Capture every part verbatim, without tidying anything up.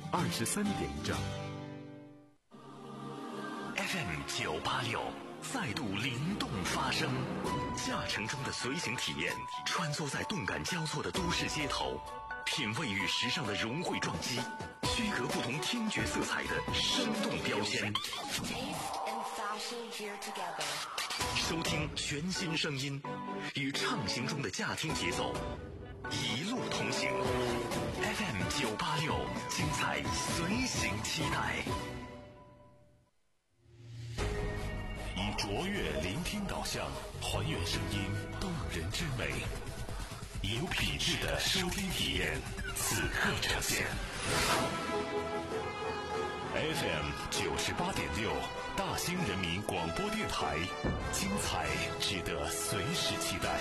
二十三点一兆。 F M 九八六再度灵动发声，驾乘中的随行体验，穿梭在动感交错的都市街头，品味与时尚的融汇撞击，区隔不同听觉色彩的生动标签。收听全新声音，与畅行中的驾听节奏，一路同行。F M 九八六，精彩随行期待。以卓越聆听导向，还原声音动人之美，以有品质的收听体验，此刻呈现。F M 九十八点六，大兴人民广播电台，精彩值得随时期待。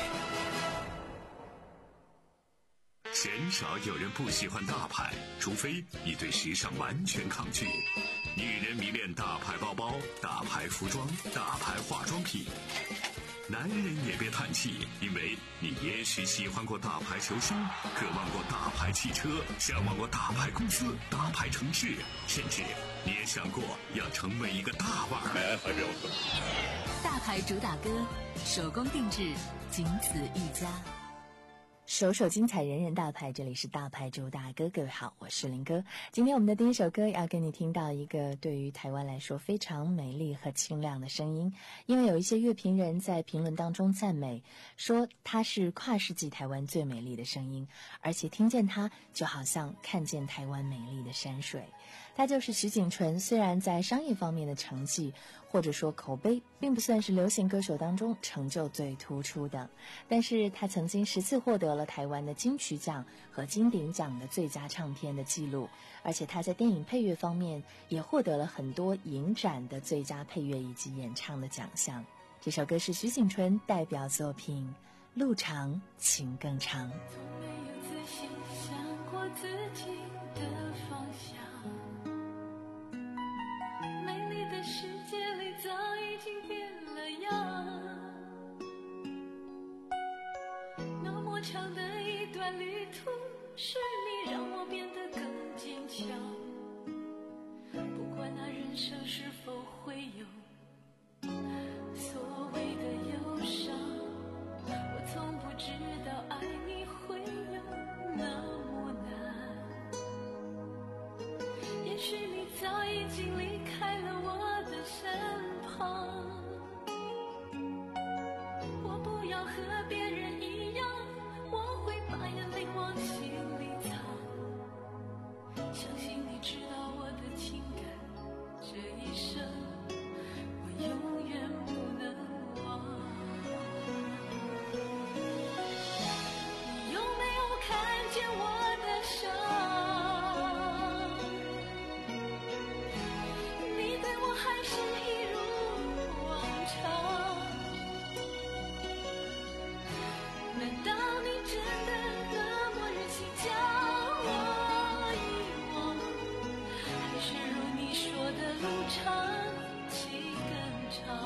鲜少有人不喜欢大牌，除非你对时尚完全抗拒。女人迷恋大牌包包、大牌服装、大牌化妆品。男人也别叹气，因为你也许喜欢过大牌球星，渴望过大牌汽车，向往过大牌公司、大牌城市，甚至你也想过要成为一个大腕儿。 大牌主打歌，手工定制，仅此一家。 首首精彩，人人大牌，这里是大牌主打歌。各位好，我是林哥。今天我们的第一首歌要跟你听到一个对于台湾来说非常美丽和清亮的声音，因为有一些乐评人在评论当中赞美，说它是跨世纪台湾最美丽的声音，而且听见它就好像看见台湾美丽的山水。他就是徐锦纯，虽然在商业方面的成绩或者说口碑并不算是流行歌手当中成就最突出的，但是他曾经十次获得了台湾的金曲奖和金鼎奖的最佳唱片的记录，而且他在电影配乐方面也获得了很多影展的最佳配乐以及演唱的奖项。这首歌是徐锦纯代表作品《路长情更长》。 从没有仔细想过自己的方向，美丽的世界里早已经变了样，那么长的一段旅途，是你让我变得更坚强，不管那人生是否会有所谓的忧伤，我从不知道爱你会有那么难，也许你早已经离开了我的身旁，我不要和别人一样，我会把眼泪往心里藏，相信你知道我的情感，这一生我永远不能忘。你有没有看见我的伤？你对我还是一如往常，难道你真的那么忍心将我遗忘？还是如你说的路长情更长？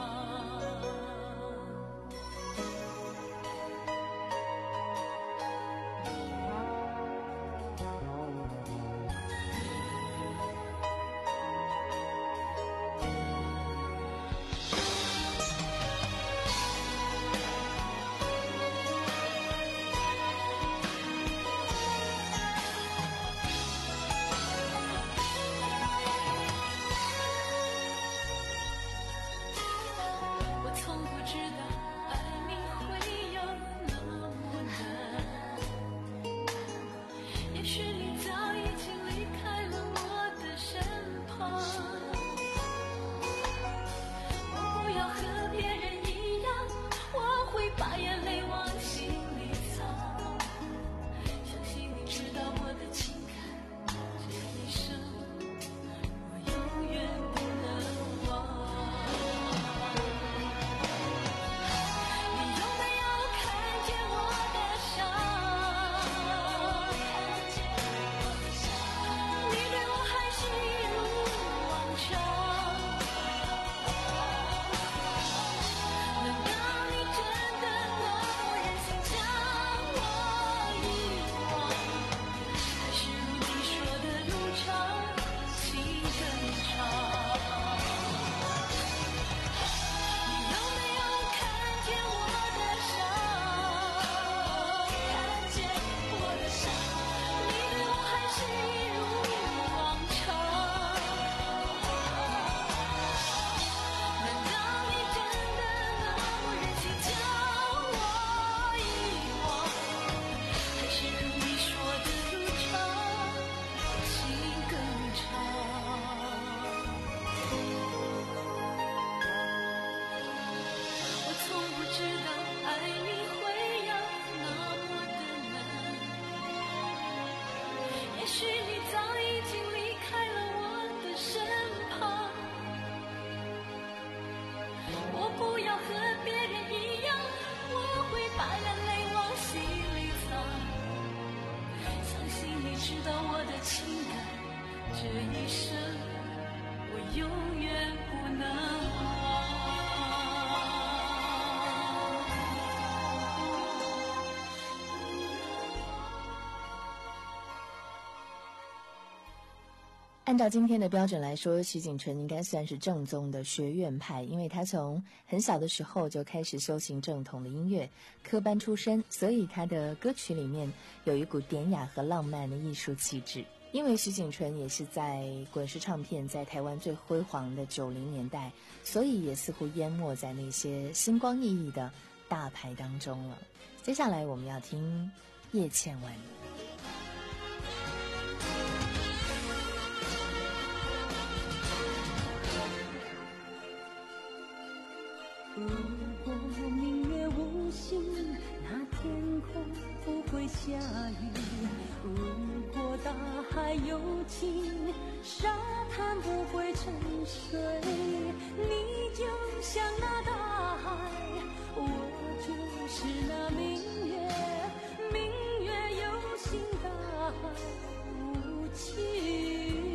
这一生我永远不能忘。 按照今天的标准来说，徐锦纯应该算是正宗的学院派，因为他从很小的时候就开始修行正统的音乐，科班出身，所以他的歌曲里面有一股典雅和浪漫的艺术气质。因为徐锦纯也是在滚石唱片在台湾最辉煌的九零年代，所以也似乎淹没在那些星光熠熠的大牌当中了。接下来我们要听叶倩文。 如果明月无心，那天空不会下雨；如果大海有情，沙滩不会沉睡。你就像那大海，我就是那明月，明月有心，大海无情。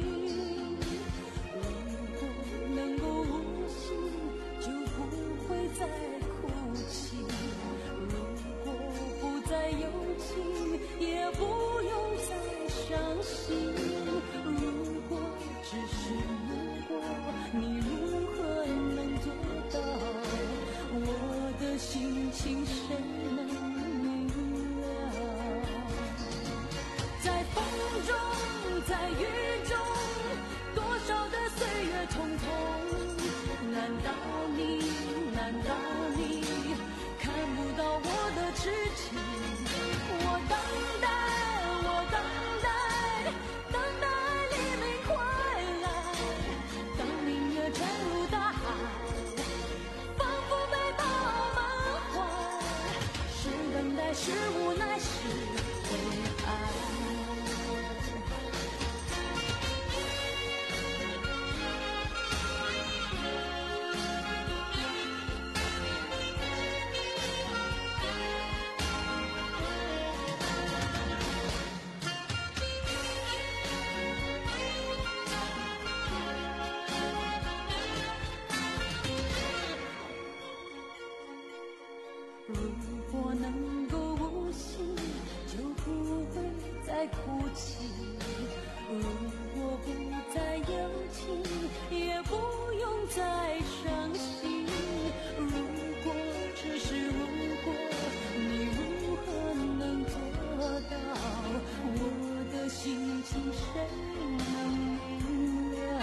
再哭泣，如果不再有情，也不用再伤心。如果只是如果，你如何能做到？我的心情谁能明了？在风中，在雨中，多少的岁月匆匆，难道你？难道你看不到我的痴情？我等待，我等待，等待黎明快来。当明月沉入大海，仿佛被抱满怀。是等待，是无奈，是悲哀。哭泣，如果不再有情，也不用再伤心。如果只是如果，你如何能做到？我的心情谁能明了？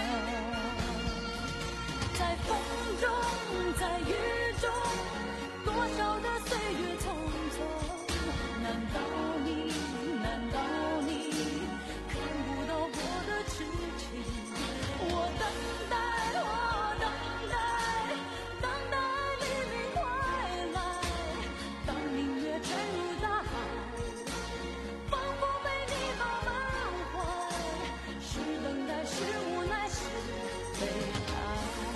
在风中，在雨中，多少的岁月匆匆，难道你？难道你看不到我的痴情？我等待，我等待，等待黎明快来。当明月沉入大海，仿佛被你抱满怀。是等待，是无奈，是悲哀。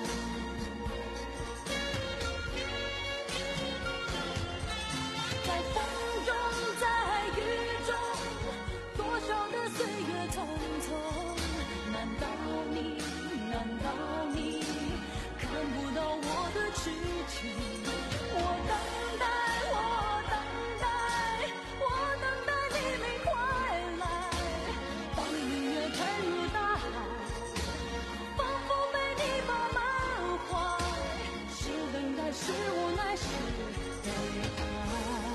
在风中，在雨中，多少的岁月匆匆，难道你，难道你看不到我的痴情？我等待，我等待，我等待黎明快来。当明月沉入大海，仿佛被你抱满怀。是等待，是无奈，是悲哀。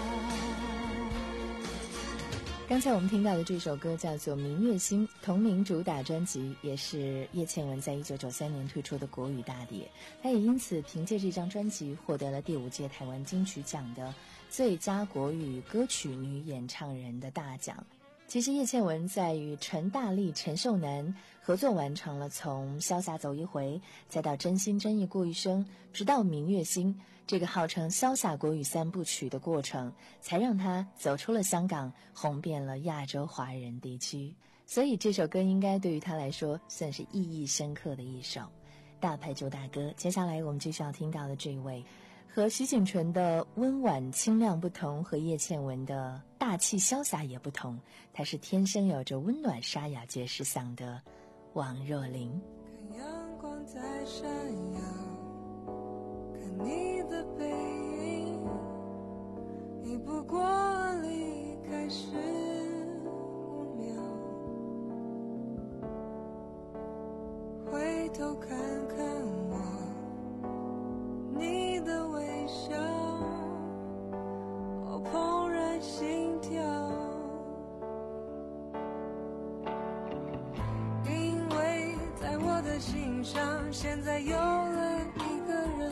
刚才我们听到的这首歌叫做《明月心》，同名主打专辑，也是叶倩文在一九九三年推出的国语大碟。她也因此凭借这张专辑获得了第五届台湾金曲奖的最佳国语歌曲女演唱人的大奖。其实叶倩文在与陈大力、陈秀楠合作完成了从潇洒走一回，再到真心真意过一生，直到明月心，这个号称潇洒国语三部曲的过程，才让她走出了香港，红遍了亚洲华人地区。所以这首歌应该对于她来说算是意义深刻的一首大牌周大哥。接下来我们继续要听到的这一位，和徐锦纯的温婉清亮不同，和叶倩文的大气潇洒也不同，她是天生有着温暖沙哑爵士嗓的王若琳。 看阳光在闪耀，看你的背影，你不过离开十五秒，回头看看我，你的微笑，我怦然心跳，因为在我的心上现在有了一个人，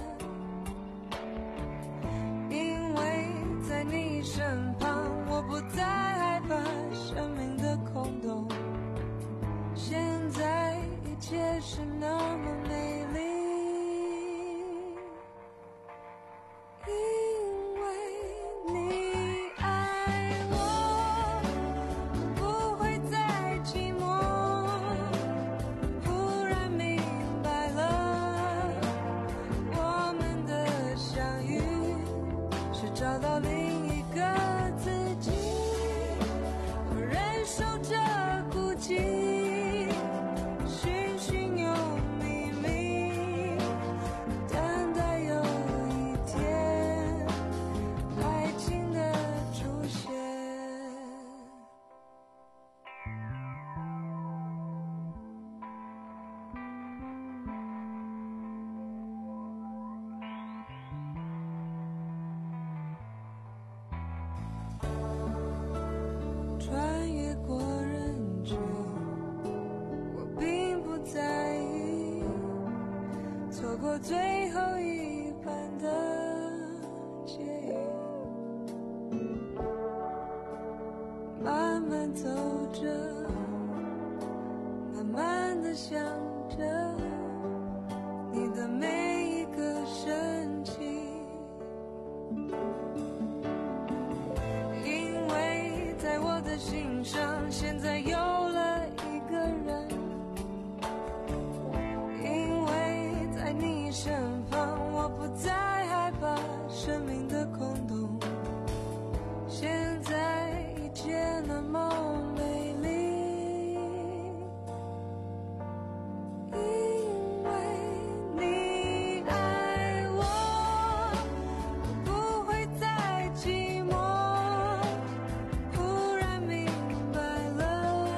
因为在你身旁我不再害怕生命的空洞，现在一切是那么美丽，因为你爱我，不会再寂寞，忽然明白了，我们的相遇是找到另一个自己，我忍受着孤寂，寻寻又觅觅，等待有一天爱情的出现。穿越过人群，我并不在意，错过最后一班的捷运，慢慢走着，慢慢地想着你的每一个神情，因为在我的心上现在有了一个人，因为在你身旁我不再害怕生命的空洞，现在一切那么美丽，因为你爱我，不会再寂寞，忽然明白了，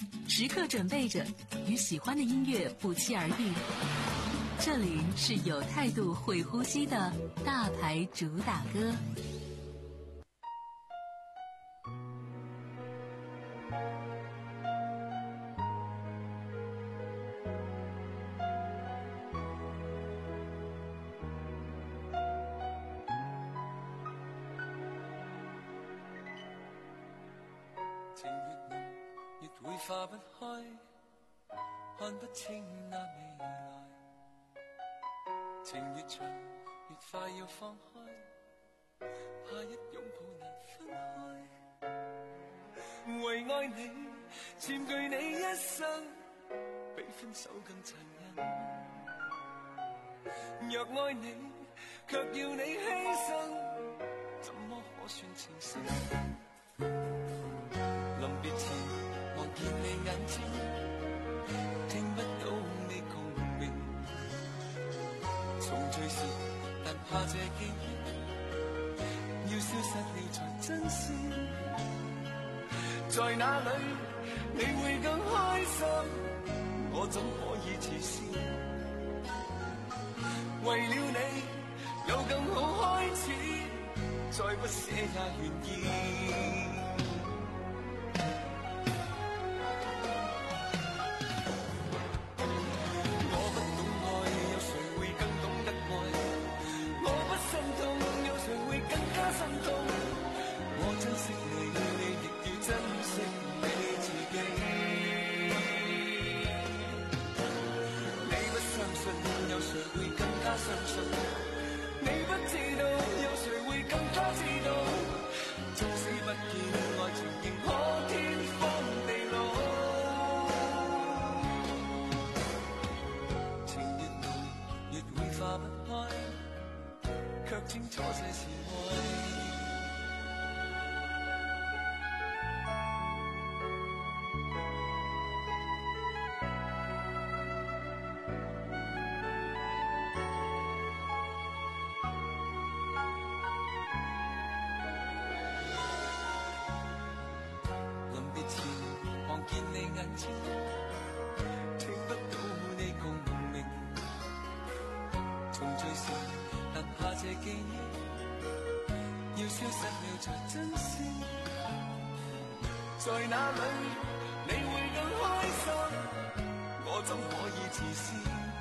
时刻准备着与喜欢的音乐不期而遇。这里是有态度、会呼吸的大牌主打歌。 情越浓，越會化不開，看不清那未來。情越長，越快要放開，怕一擁抱難分開。為愛你，佔據你一生，比分手更殘忍。若愛你，卻要你犧牲，怎麼可算情深？臨別前望見你眼睛，聽不到你共鳴。重聚時，但怕這記憶要消失了才珍惜。在哪裏你會更開心？我怎可以自私？為了你有更好開始，再不捨也願意。清楚這是愛。臨別前望見你眼睛，聽不到你共鳴。重聚時但怕這記憶要消失了才珍惜。在哪裏你會更開心？我怎可以自私？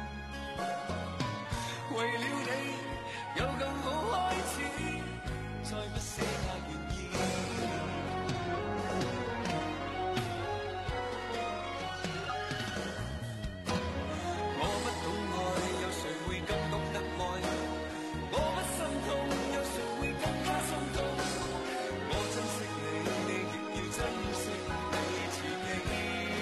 為了你有更好開始，再不捨也願意。我不懂愛，有誰會更懂得愛？我不心痛，有誰會更加心痛？我珍惜你，你亦要珍惜你自己。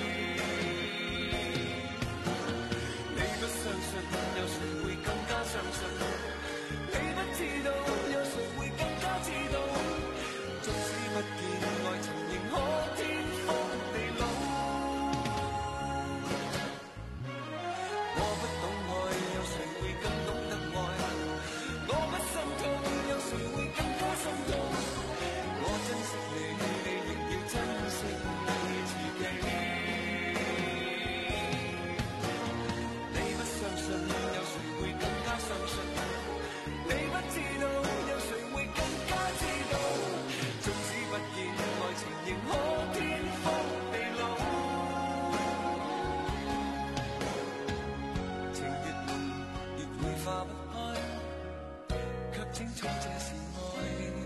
你不相信，有誰會更加相信？你不知道，有誰會更加知道？縱使不見愛情，仍可天荒地老。我不懂愛，有誰會更懂得愛？我不心痛，有誰會更加心痛？我珍惜你，你亦要珍惜你自己。你不相信，有誰會更加相信？你不知道，有誰會更加知道？縱使不見愛情，仍可天荒地老。情越濃，越會化不開，卻清楚這是愛。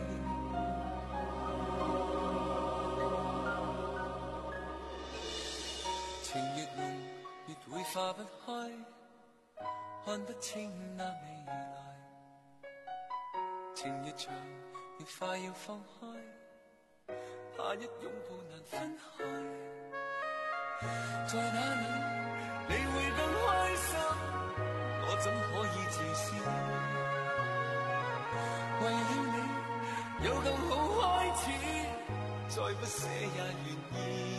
情越濃，越會化不開，看不清那未來。情越長，越快要放開，怕一擁抱難分開。在哪裏你會更開心？我怎可以自私？為了你有更好開始，再不捨也願意。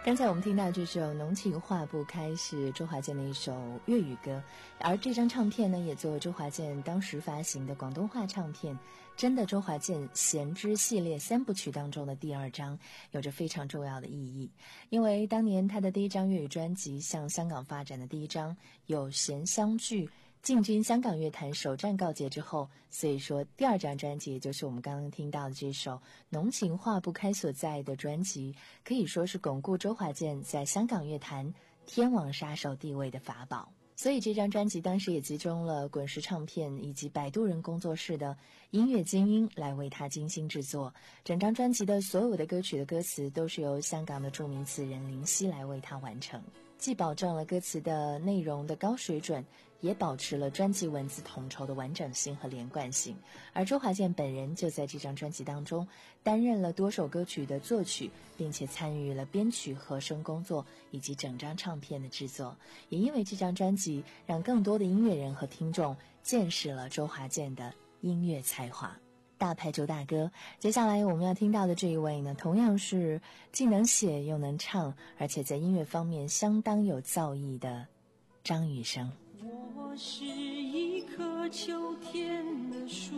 刚才我们听到这首《浓情化不开》是周华健的一首粤语歌，而这张唱片呢，也作为周华健当时发行的广东话唱片《真的周华健弦之系列三部曲》当中的第二张，有着非常重要的意义。因为当年他的第一张粤语专辑向香港发展的第一张有弦相聚，进军香港乐坛首战告捷之后，所以说第二张专辑也就是我们刚刚听到的这首《浓情化不开》所在的专辑，可以说是巩固周华健在香港乐坛天王杀手地位的法宝。所以这张专辑当时也集中了滚石唱片以及摆渡人工作室的音乐精英来为他精心制作，整张专辑的所有的歌曲的歌词都是由香港的著名词人林夕来为他完成，既保证了歌词的内容的高水准，也保持了专辑文字统筹的完整性和连贯性。而周华健本人就在这张专辑当中担任了多首歌曲的作曲，并且参与了编曲、和声工作以及整张唱片的制作。也因为这张专辑，让更多的音乐人和听众见识了周华健的音乐才华。大牌周大哥，接下来我们要听到的这一位呢，同样是既能写又能唱，而且在音乐方面相当有造诣的张雨生。 我是一棵秋天的树，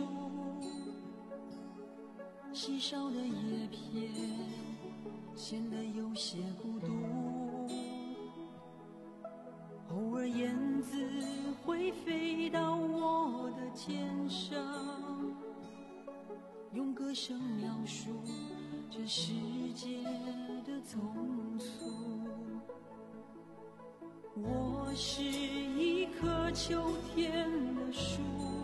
稀少的叶片显得有些孤独，偶尔燕子会飞到我的肩上，用歌声描述这世界的匆促。我是一棵秋天的树，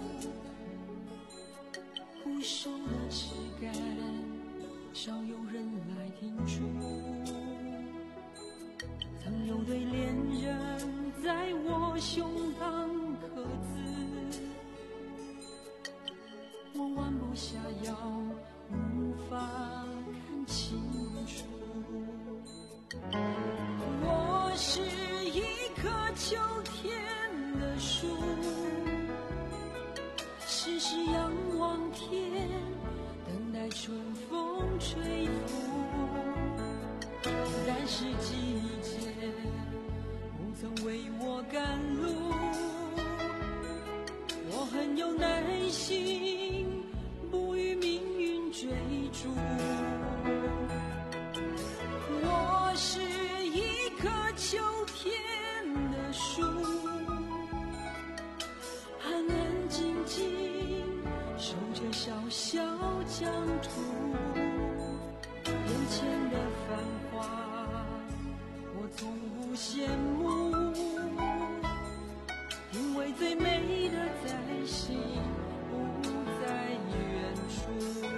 枯瘦的枝干少有人来停驻，曾有对恋人在我胸膛刻字，我弯不下腰，无法看清楚。我是一棵秋天的树，时时仰望天，等待春风吹拂，但是季节不曾为我赶路，我很有耐心，不与命运追逐。我是一棵秋天的树，安安静静守着小小疆土，眼前的繁华我从不羡慕，因为最美的在心，不在远处。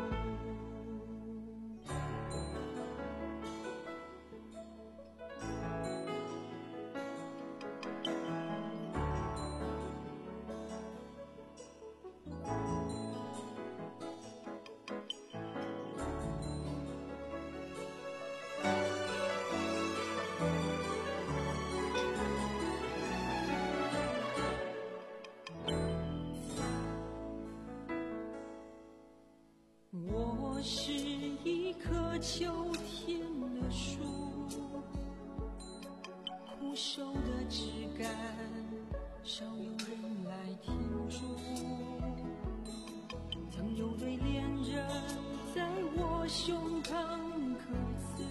我是一棵秋天的树，枯瘦的枝干少有人来停驻，曾有对恋人在我胸膛刻字，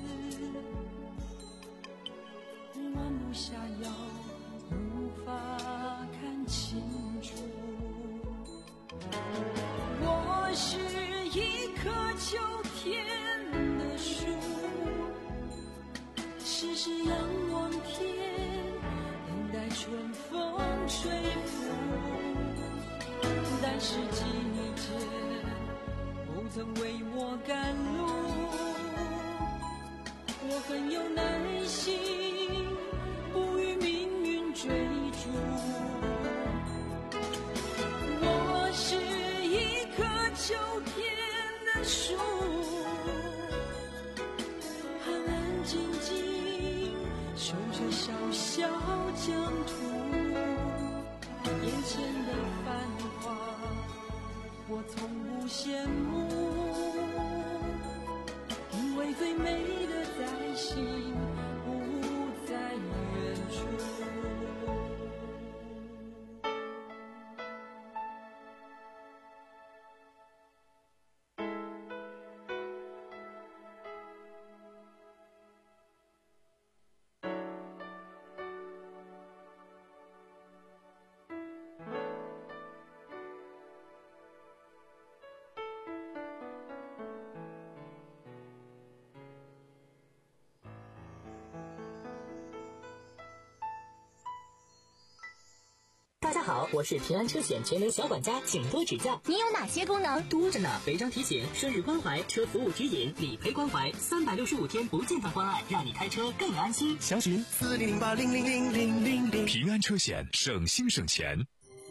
弯不下腰，无法看清楚。我是一棵秋天的树，时时仰望天，等待春风吹拂，但是季节不曾为我赶路，我很有耐心，不与命运追逐。我是一棵秋天的树，安安静静守着小小疆土，眼前的繁华我从不羡慕，因为最美的在心， 大家好，我是平安车险全能小管家，请多指教。 你有哪些功能？ 多着呢，违章提醒、生日关怀、车服务指引、理赔关怀，三百六十五天不间断关爱，让你开车更安心。 详询四零零八零零零零零零。 平安车险，省心省钱。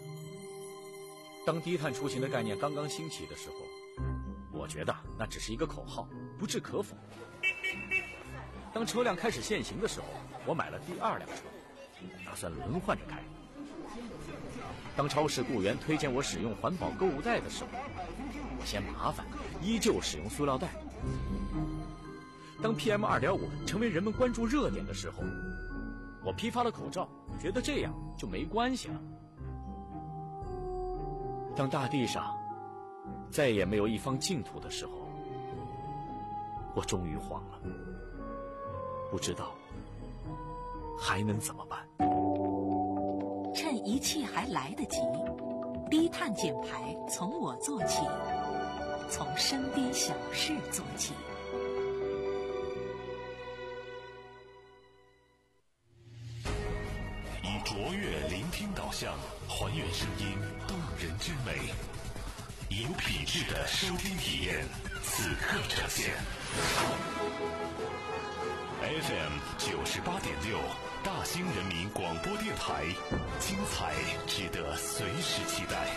当低碳出行的概念刚刚兴起的时候，我觉得那只是一个口号，不置可否。当车辆开始限行的时候，我买了第二辆车，打算轮换着开。当超市雇员推荐我使用环保购物袋的时候，我嫌麻烦，依旧使用塑料袋。当 P M 二点五 成为人们关注热点的时候，我批发了口罩，觉得这样就没关系了。当大地上再也没有一方净土的时候，我终于慌了，不知道还能怎么办。 趁一切还来得及，低碳减排从我做起，从身边小事做起。 以卓越聆听导向，还原声音动人之美，有品质的收听体验，此刻呈现。F M 九十八点六，大兴人民广播电台，精彩值得随时期待。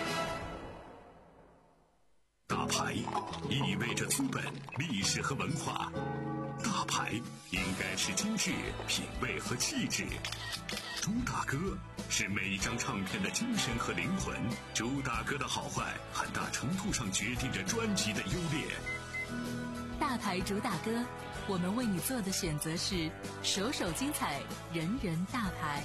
大牌意味着资本、历史和文化，大牌应该是精致、品味和气质。朱大哥是每一张唱片的精神和灵魂，朱大哥的好坏很大程度上决定着专辑的优劣。 大牌朱大哥，我们为你做的选择是首首精彩，人人大牌。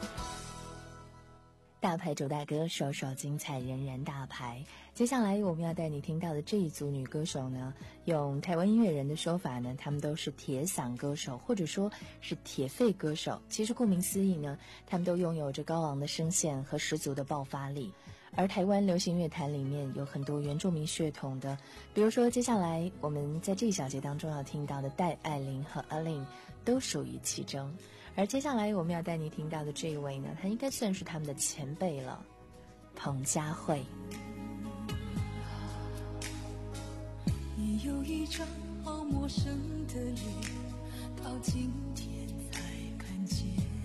大牌主大哥，首首精彩，人人大牌。接下来我们要带你听到的这一组女歌手呢，用台湾音乐人的说法呢，她们都是铁嗓歌手，或者说是铁肺歌手。其实顾名思义呢，她们都拥有着高昂的声线和十足的爆发力。而台湾流行乐坛里面有很多原住民血统的，比如说接下来我们在这一小节当中要听到的戴爱玲和阿玲都属于其中。而接下来我们要带你听到的这一位呢，他应该算是他们的前辈了，彭佳慧。 你有一张好陌生的脸，到今天才看见，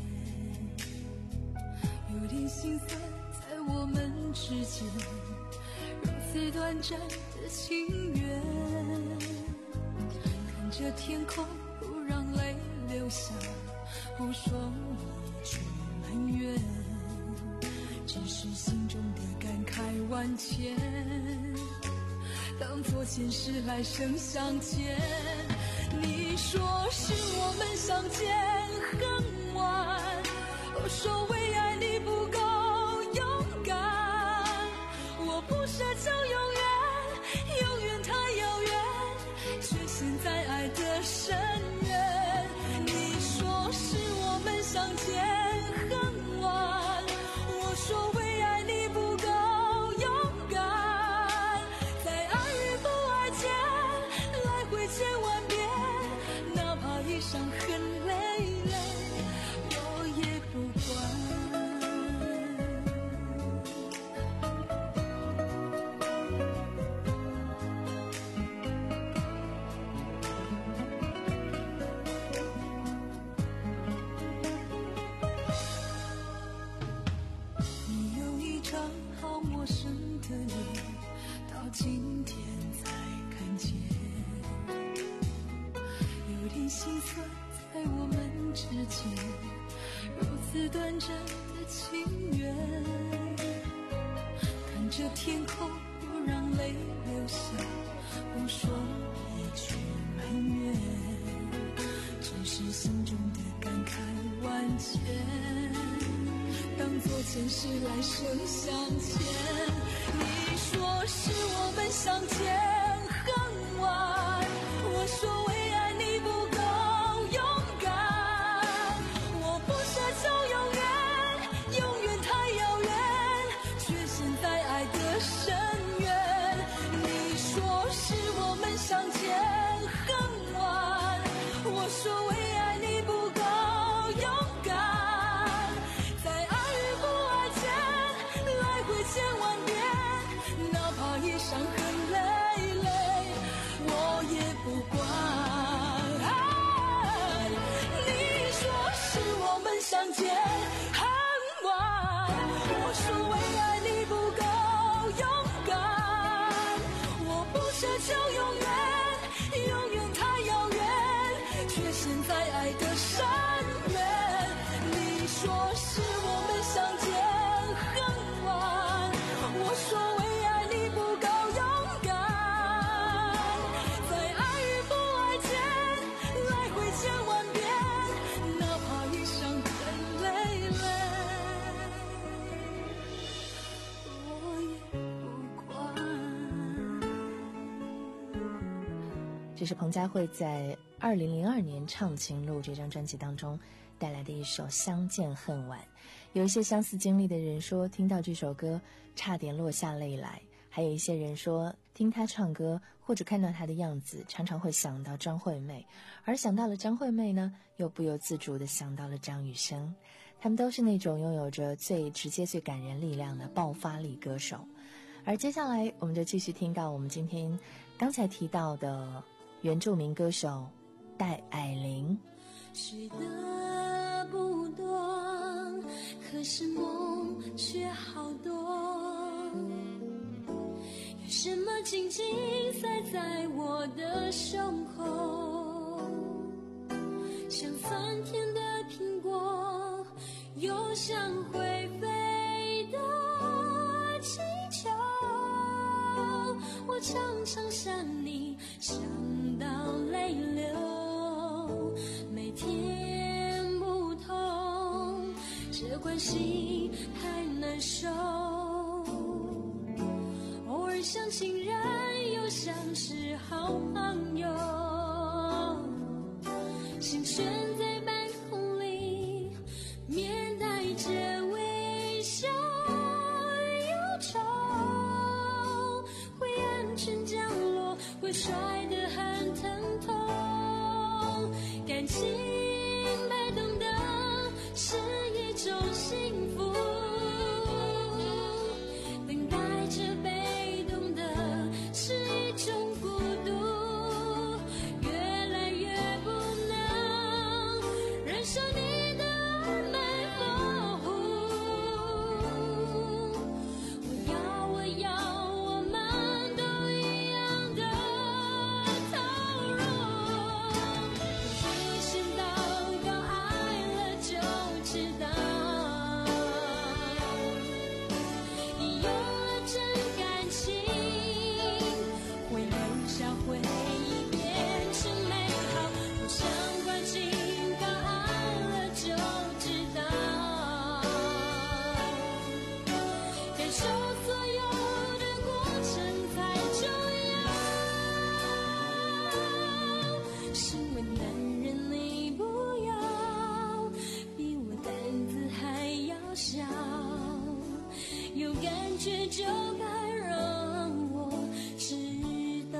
有点心酸在我们之间，如此短暂的情缘，看着天空不让泪流下，不说一句埋怨，只是心中的感慨万千，当作前世来生相见。你说是我们相见很晚，我说为爱你不够勇敢，我不奢求永远，永远太遥远，却陷在爱的深渊。你说是我们相见很晚，我说为爱你不够勇敢，在爱与不爱间来回千万遍，哪怕一伤痕累累，我也不管。你有一张好陌生的脸，到今天才看见，有点心酸在我们之间，如此短暂的情缘，看着天空不让泪流下，不说一句埋怨，只是心中的感慨万千，当作前世来生相欠。你说是我们相见很晚，我说为爱你不够勇敢，我不奢求永远，永远太遥远，却陷在爱的深渊。你说是我们相见很晚，我说为爱你不够勇敢，在爱与不爱间这是彭佳慧在二零零二年《唱情路》这张专辑当中带来的一首《相见恨晚》。有一些相似经历的人说，听到这首歌差点落下泪来；还有一些人说，听她唱歌或者看到她的样子，常常会想到张惠妹，而想到了张惠妹呢，又不由自主地想到了张雨生。他们都是那种拥有着最直接、最感人力量的爆发力歌手。而接下来，我们就继续听到我们今天刚才提到的原住民歌手戴爱玲。 睡得不多，可是梦却好多，有什么紧紧塞在我的胸口，像酸甜的苹果，又像会飞的气球，我常常想你，想到泪流，每天不同，这关系太难受，偶尔像情人，又像是好朋友，心悬在半空里，面带着微笑忧愁，灰暗全降落，会摔得很疼痛，感情被懂得是一种幸福，等待着被懂得是一种孤独，越来越不能忍受你的暧昧模糊，我要我要我们都一样的投入，一心祷告爱了就知道，有了真感情会留下回忆变成美好，不想关警告爱了就知道，感受所有的过程才重要，身为男人你不要比我胆子还要小，有感觉就该让我知道。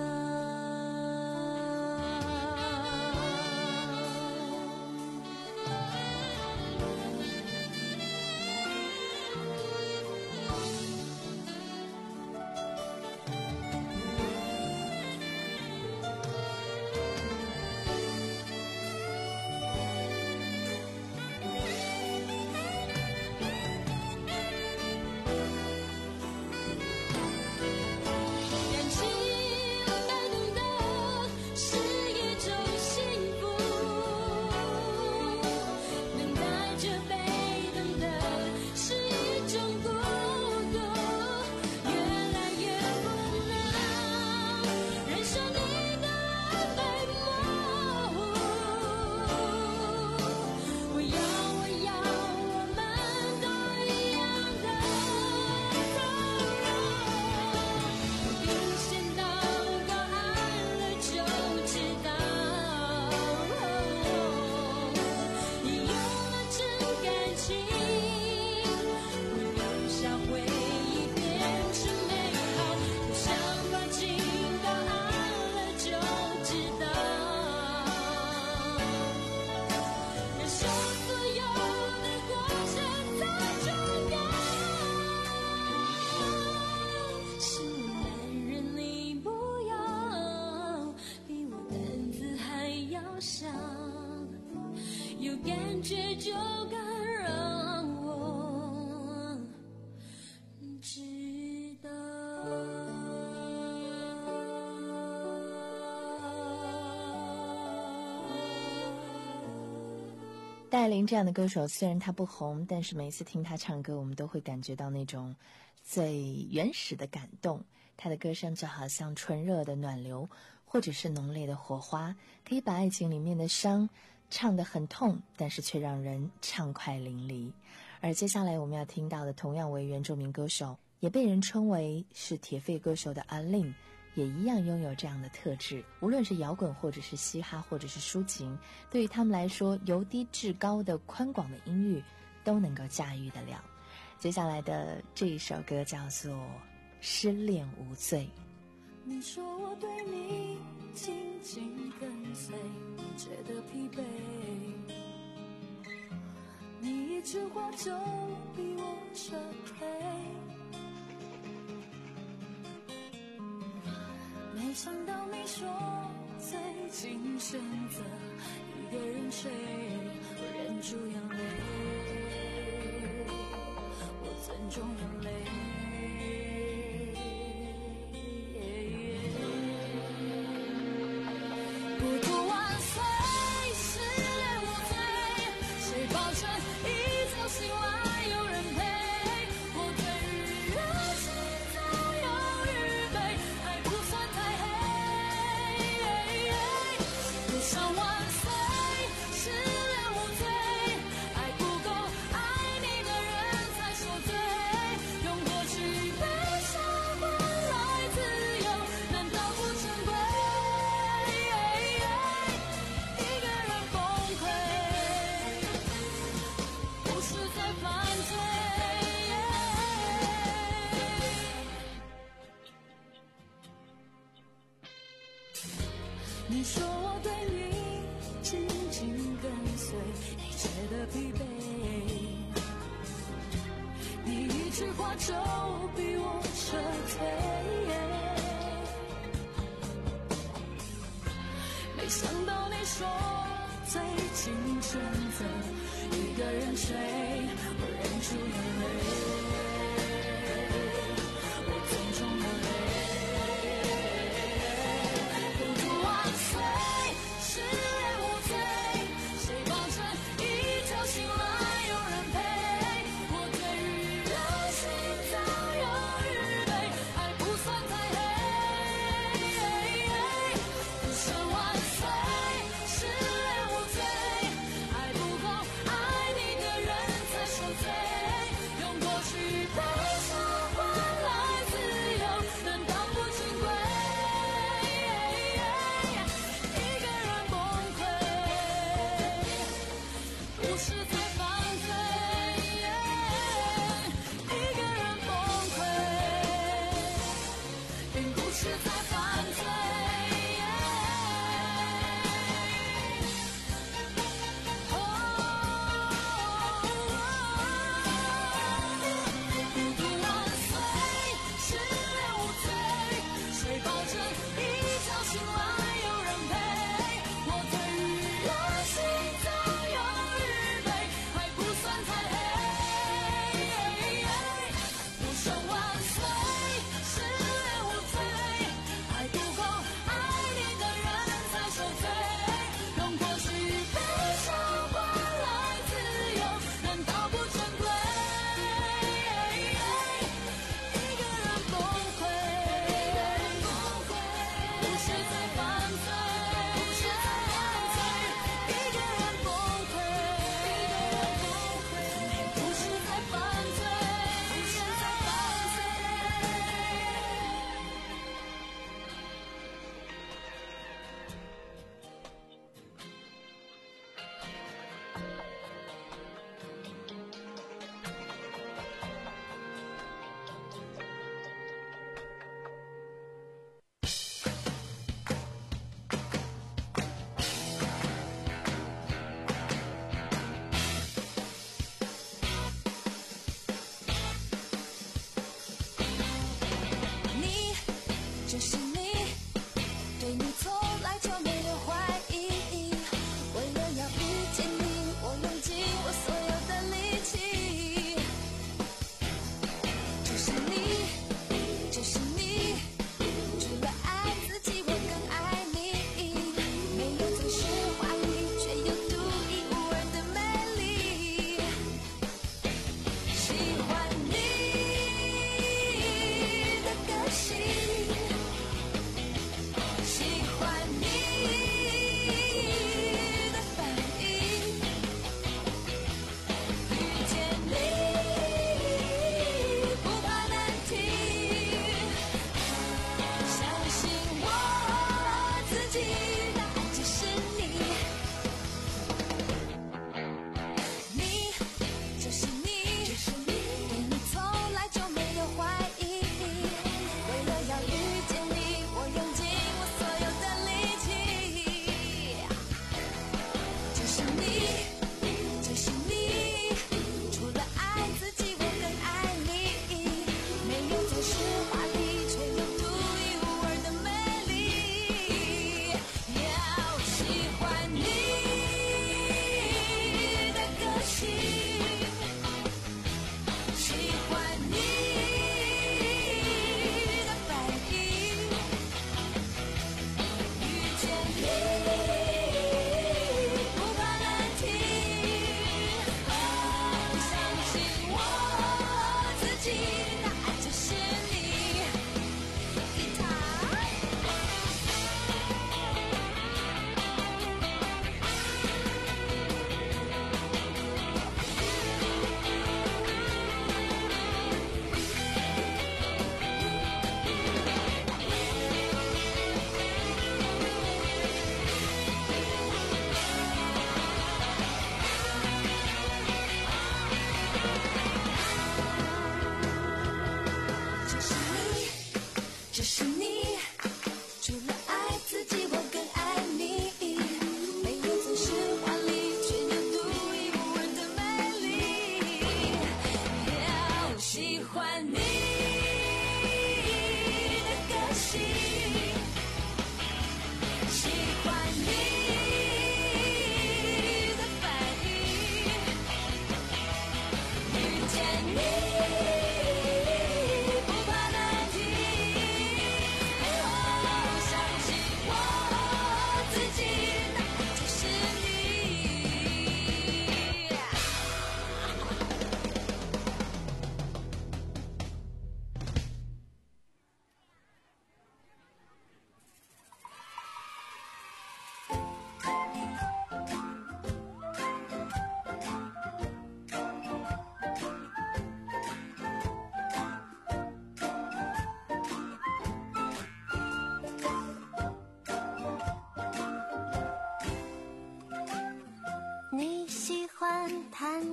感情被懂得是一种幸福，等待着被懂得是一种孤独，越来越不能忍受你的暧昧模糊，我要我要我们都一样的投入，一心祷告爱了就知道，你有了真感情会留下回忆变成美好，不想关警告爱了就知道，忍受所有的过程才重要，是我男人你不要比我胆子还要小，有感觉就该让我知道。 戴爱玲这样的歌手，虽然她不红，但是每次听她唱歌，我们都会感觉到那种最原始的感动。她的歌声就好像纯热的暖流，或者是浓烈的火花，可以把爱情里面的伤唱得很痛，但是却让人畅快淋漓。而接下来我们要听到的，同样为原住民歌手，也被人称为是铁肺歌手的阿令， 也一样拥有这样的特质，无论是摇滚或者是嘻哈或者是抒情，对于他们来说，由低至高的宽广的音域都能够驾驭得了。接下来的这一首歌叫做《失恋无罪》。 你说我对你紧紧跟随，觉得疲惫，你一句话就逼我撤退，没想到你说最近选择一个人睡，我忍住眼泪，我尊重眼泪，不图万岁，失恋无罪，谁保证一觉醒来有人陪，我对于热情早有预备，爱不算太黑，路上万岁，失恋无罪，爱不够爱你的人才受罪，用过去悲伤换来自由，难道不珍贵？一个人崩溃，不是在犯罪。你说我对你紧紧跟随，你觉得疲惫，你一句话就逼我撤退，没想到你说最近选择一个人睡，我忍住眼泪，我尊重眼泪，不图万岁，失恋无罪，谁保证一觉醒来有人陪，我对于热情早有预备，爱不算太黑，不是万岁，失恋无罪，爱不够爱你的人才受罪，用过去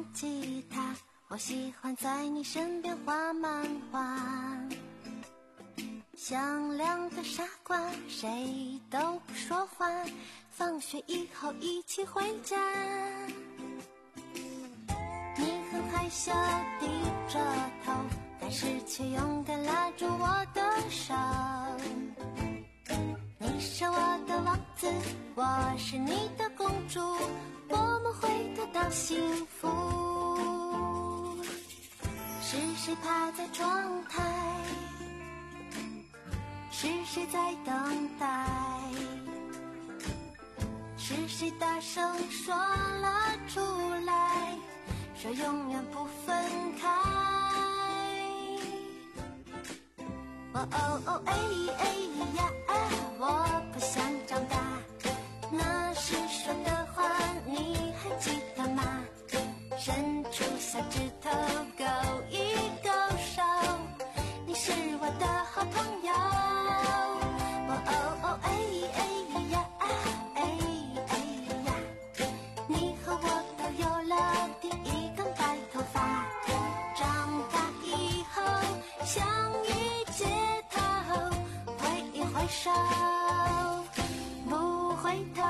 吉他，我喜欢在你身边画漫画。响亮的傻瓜，谁都不说话，放学以后一起回家。你很害羞低着头，但是却勇敢拉住我的手。你是我的王子，我是你的公主，我们会得到幸福。是谁趴在窗台？是谁在等待？是谁大声说了出来，说永远不分开？哦哦哦哎哎呀啊，我不想长大。那时说的话你还记得吗？伸出小指头勾一勾手，你是我的好朋友。哦哦哦哎哎呀啊哎哎呀，你和我都有了第一根白头发。长大以后相遇街头，挥一挥手不回头。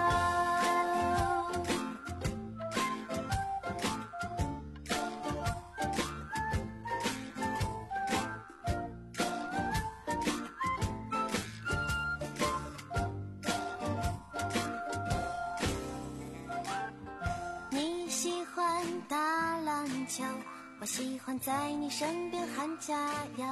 你喜欢打篮球，我喜欢在你身边喊加油，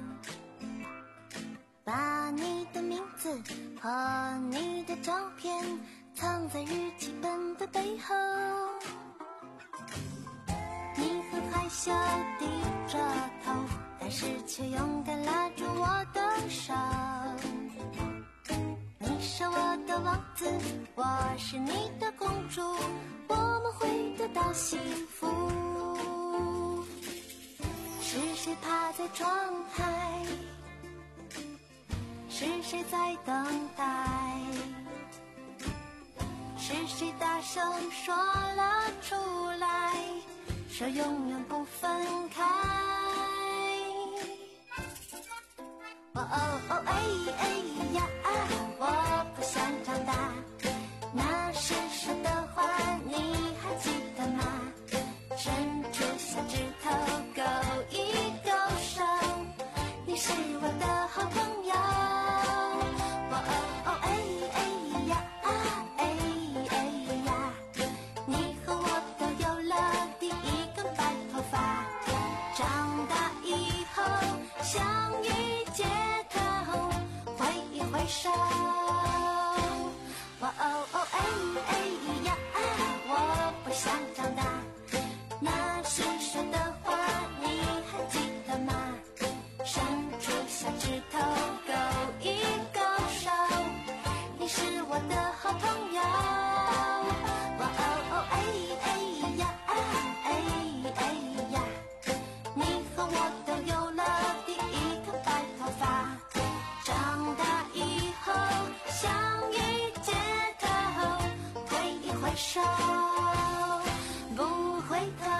把你的名字和你的照片藏在日记本的背后。你很害羞低着头，但是却勇敢拉住我的手。你是我的王子，我是你的公主，我们会得到幸福。是谁趴在窗台？是谁在等待？是谁大声说了出来，说永远不分开？哦哦哦哎哎呀啊，我不想长大。那时说的话你还记得吗？伸出小指头勾一勾手，你是我的好朋友。哦哦哦哎哎呀啊哎哎呀，你和我都有了第一根白头发。长大以后相遇街头，挥一挥手。哦哦哦哎哎呀啊，我不想长大。那时说的话你还记得吗？伸出小指头勾一勾手，你是我的好朋友。哦哦哦哎哎呀啊哎哎呀，你和我都有了第一根白头发。长大以后相遇街头，挥一挥手不回头。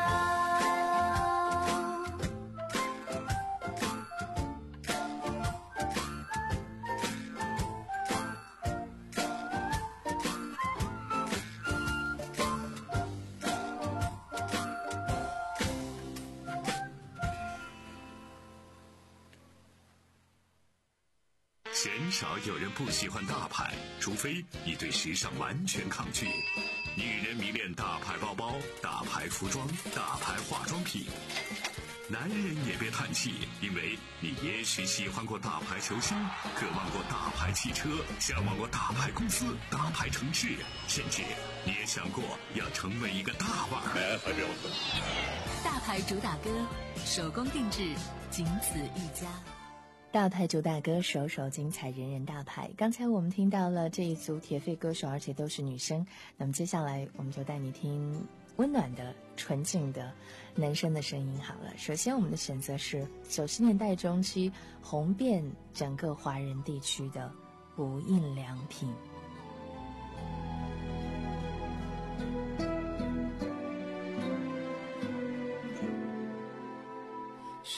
鲜少有人不喜欢大牌，除非你对时尚完全抗拒。女人迷恋大牌包包、大牌服装、大牌化妆品。男人也别叹气，因为你也许喜欢过大牌球星，渴望过大牌汽车，向往过大牌公司、大牌城市，甚至你也想过要成为一个大腕儿。 大牌主打歌，手工定制，仅此一家。 大牌主打歌，首首精彩，人人大牌。刚才我们听到了这一组铁肺歌手，而且都是女生。那么接下来我们就带你听温暖的、纯净的男生的声音好了。首先我们的选择是九十年代中期红遍整个华人地区的无印良品。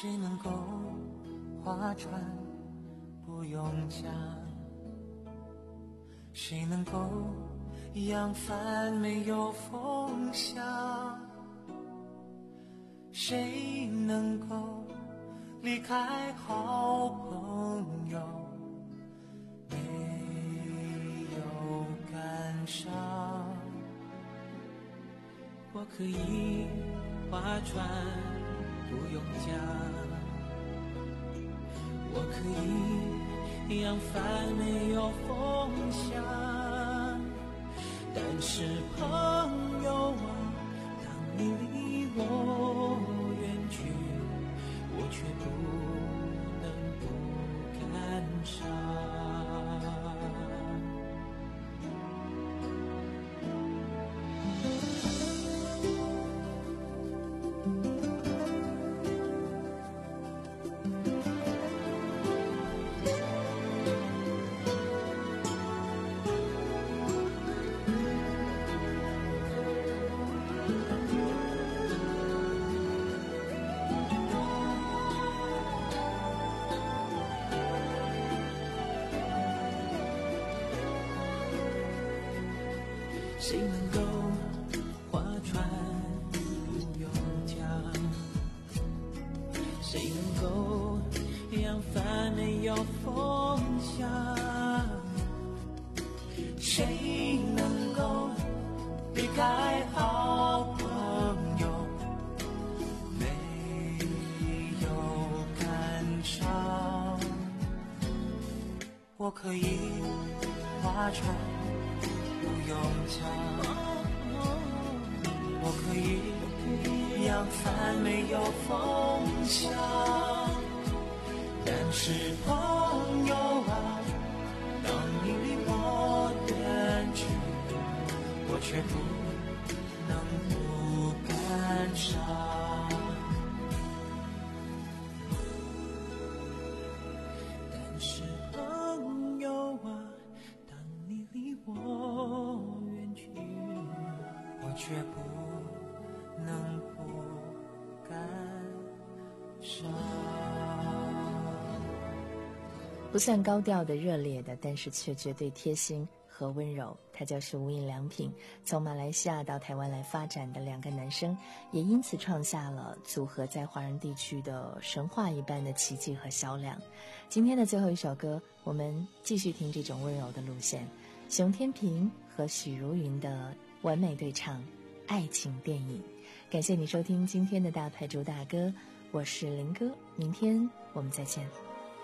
谁能够划船不用桨？谁能够扬帆没有风向？谁能够离开好朋友没有感伤？我可以划船不用桨，我可以扬帆没有风向，但是朋友啊，当你离我远去，我却不能不感伤。谁能够划船不用桨？谁能够扬帆没有风向？谁能够离开好朋友没有感伤？我可以划船不用桨，我可以扬帆没有风向，但是朋友啊，当你离我远去，我却不能不感伤。但是朋友啊，当你离我远去，我却不能不感伤。 不算高调的、热烈的，但是却绝对贴心和温柔。他就是无印良品，从马来西亚到台湾来发展的两个男生，也因此创下了组合在华人地区的神话一般的奇迹和销量。今天的最后一首歌，我们继续听这种温柔的路线，熊天平和许茹芸的完美对唱《爱情电影》。感谢你收听今天的大牌主打歌，我是林哥，明天我们再见。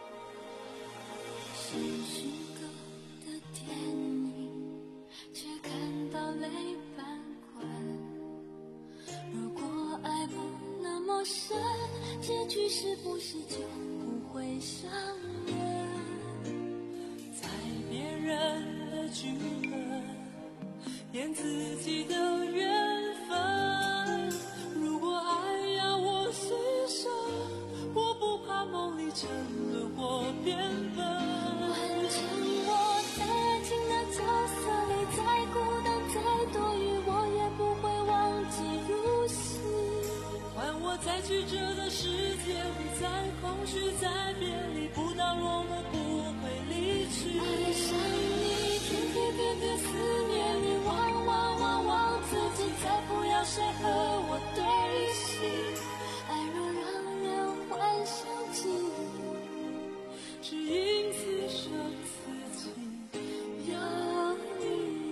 是虚构的电影，却看到泪翻滚。如果爱不那么深，结局是不是就不会相认？ 在别人的剧本演自己的缘分，如果爱要我牺牲，我不怕梦里沉沦或变笨。在曲折的世界里，在空虚，在别离，不到落幕不会离去。 爱上你，天天天天思念你，忘忘忘忘自己，再不要谁和我对戏。爱若让人幻想记忆， 只因此生自己有你。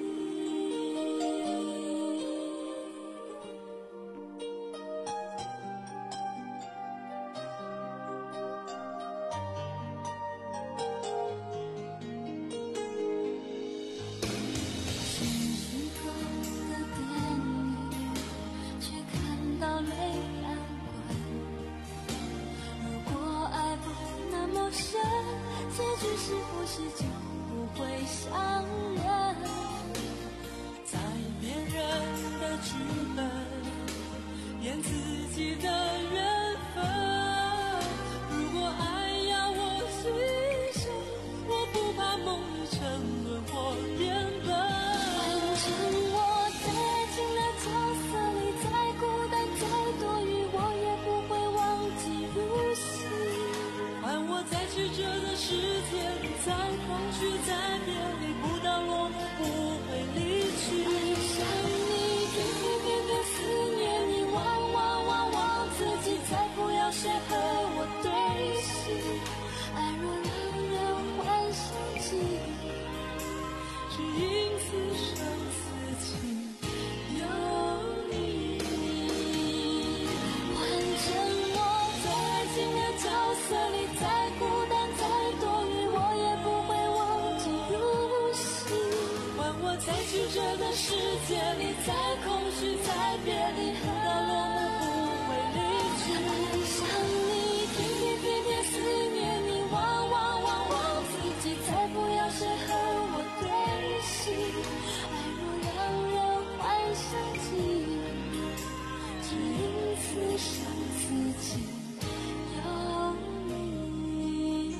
直这个世界里，再空虚再别离，到落幕不会离去。想你，天天天天思念你，忘忘忘忘自己，再不要谁和我对戏。爱若让人幻想起，只因此伤自己。有你，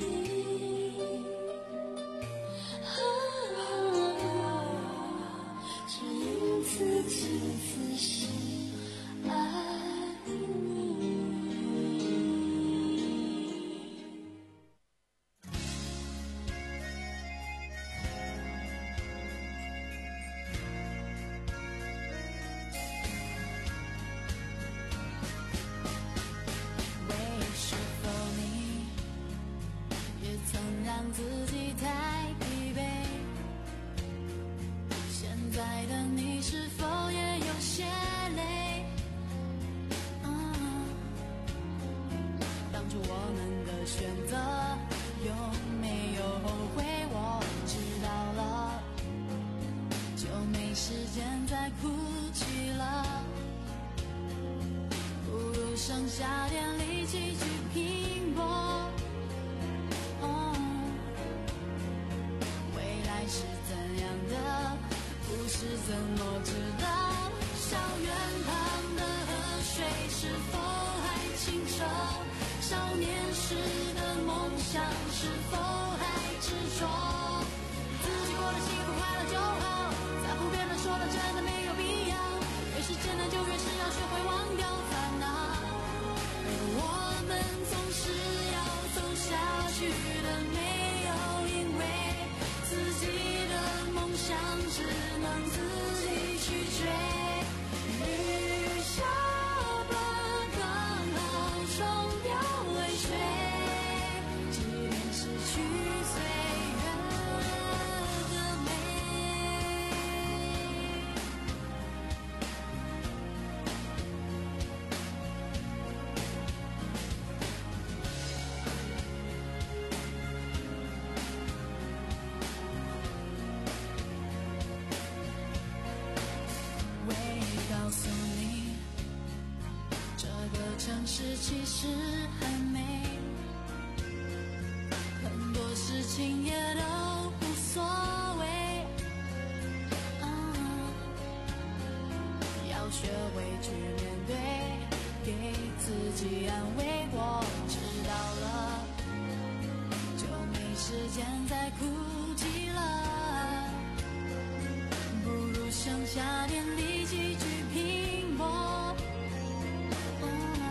只因此情此时爱你。 为是否你也曾让自己太疲惫？现在的你是否也有些累？嗯，当初我们的选择有没有后悔？我知道了，就没时间再哭泣了。不如剩下点力气去拼搏。哦，未来是怎样的，不是怎么知道？校园旁的河水是否还清澈？少年时的梦想是否还执着？自己过得幸福快乐就好，在乎别人说的真的没有必要。越是艰难就越是要学会忘掉烦恼，而我们总是要走下去的，没有因为自己的梦想只能自己去追。雨下吧，刚好冲掉泪水，即便失去岁月的美。为告诉你，这个城市其实很美，很多事情也都无所谓。嗯，要学会去面对，给自己安慰。我知道了，就没时间再哭泣了。不如剩下点力气去拼搏。哦，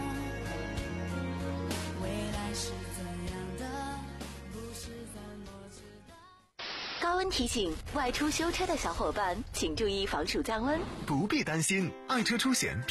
未来是怎样的，不是怎么知道。 高温提醒：外出修车的小伙伴，请注意防暑降温。 不必担心，爱车出险